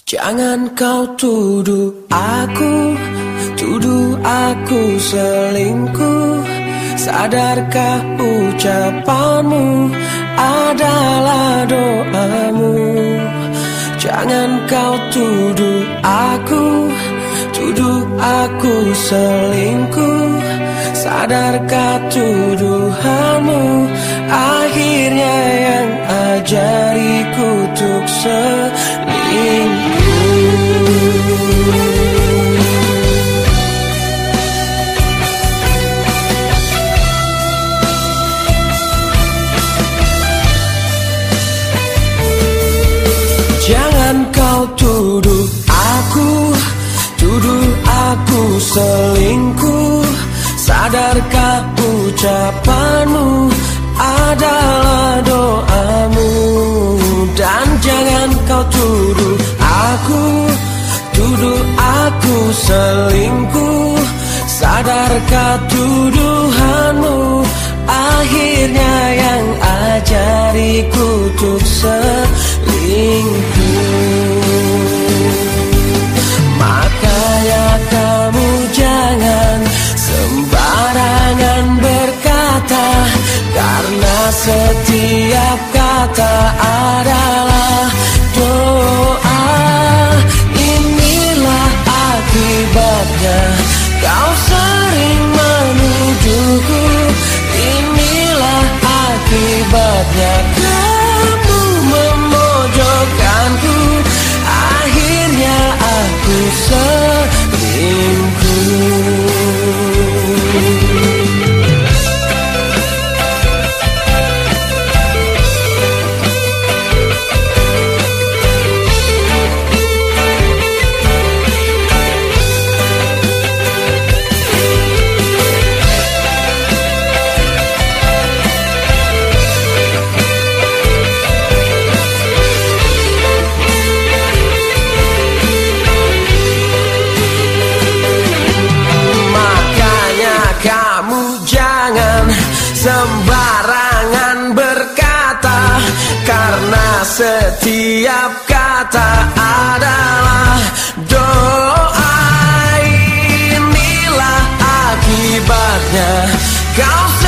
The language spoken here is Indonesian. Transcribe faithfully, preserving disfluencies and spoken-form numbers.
Jangan kau tuduh aku, tuduh aku selingkuh. Sadarkah ucapanmu adalah doamu? Jangan kau tuduh aku, tuduh aku selingkuh. Sadarkah tuduhanmu akhirnya yang ajariku untuk selingkuh. Jangan kau tuduh aku, tuduh aku selingkuh. Sadarkah ucapanmu adalah doamu? Dan jangan kau tuduh aku, tuduh aku selingkuh. Sadarkah tuduhanmu akhirnya yang ajariku untuk selingkuh. Makanya kamu jangan sembarangan berkata, karena setiap kata adalah doa. Inilah akibatnya kau sering menuduhku. Inilah akibatnya kamu memojokkanku. Akhirnya aku selingkuh. Sembarangan berkata, karena setiap kata adalah doa. Inilah akibatnya kau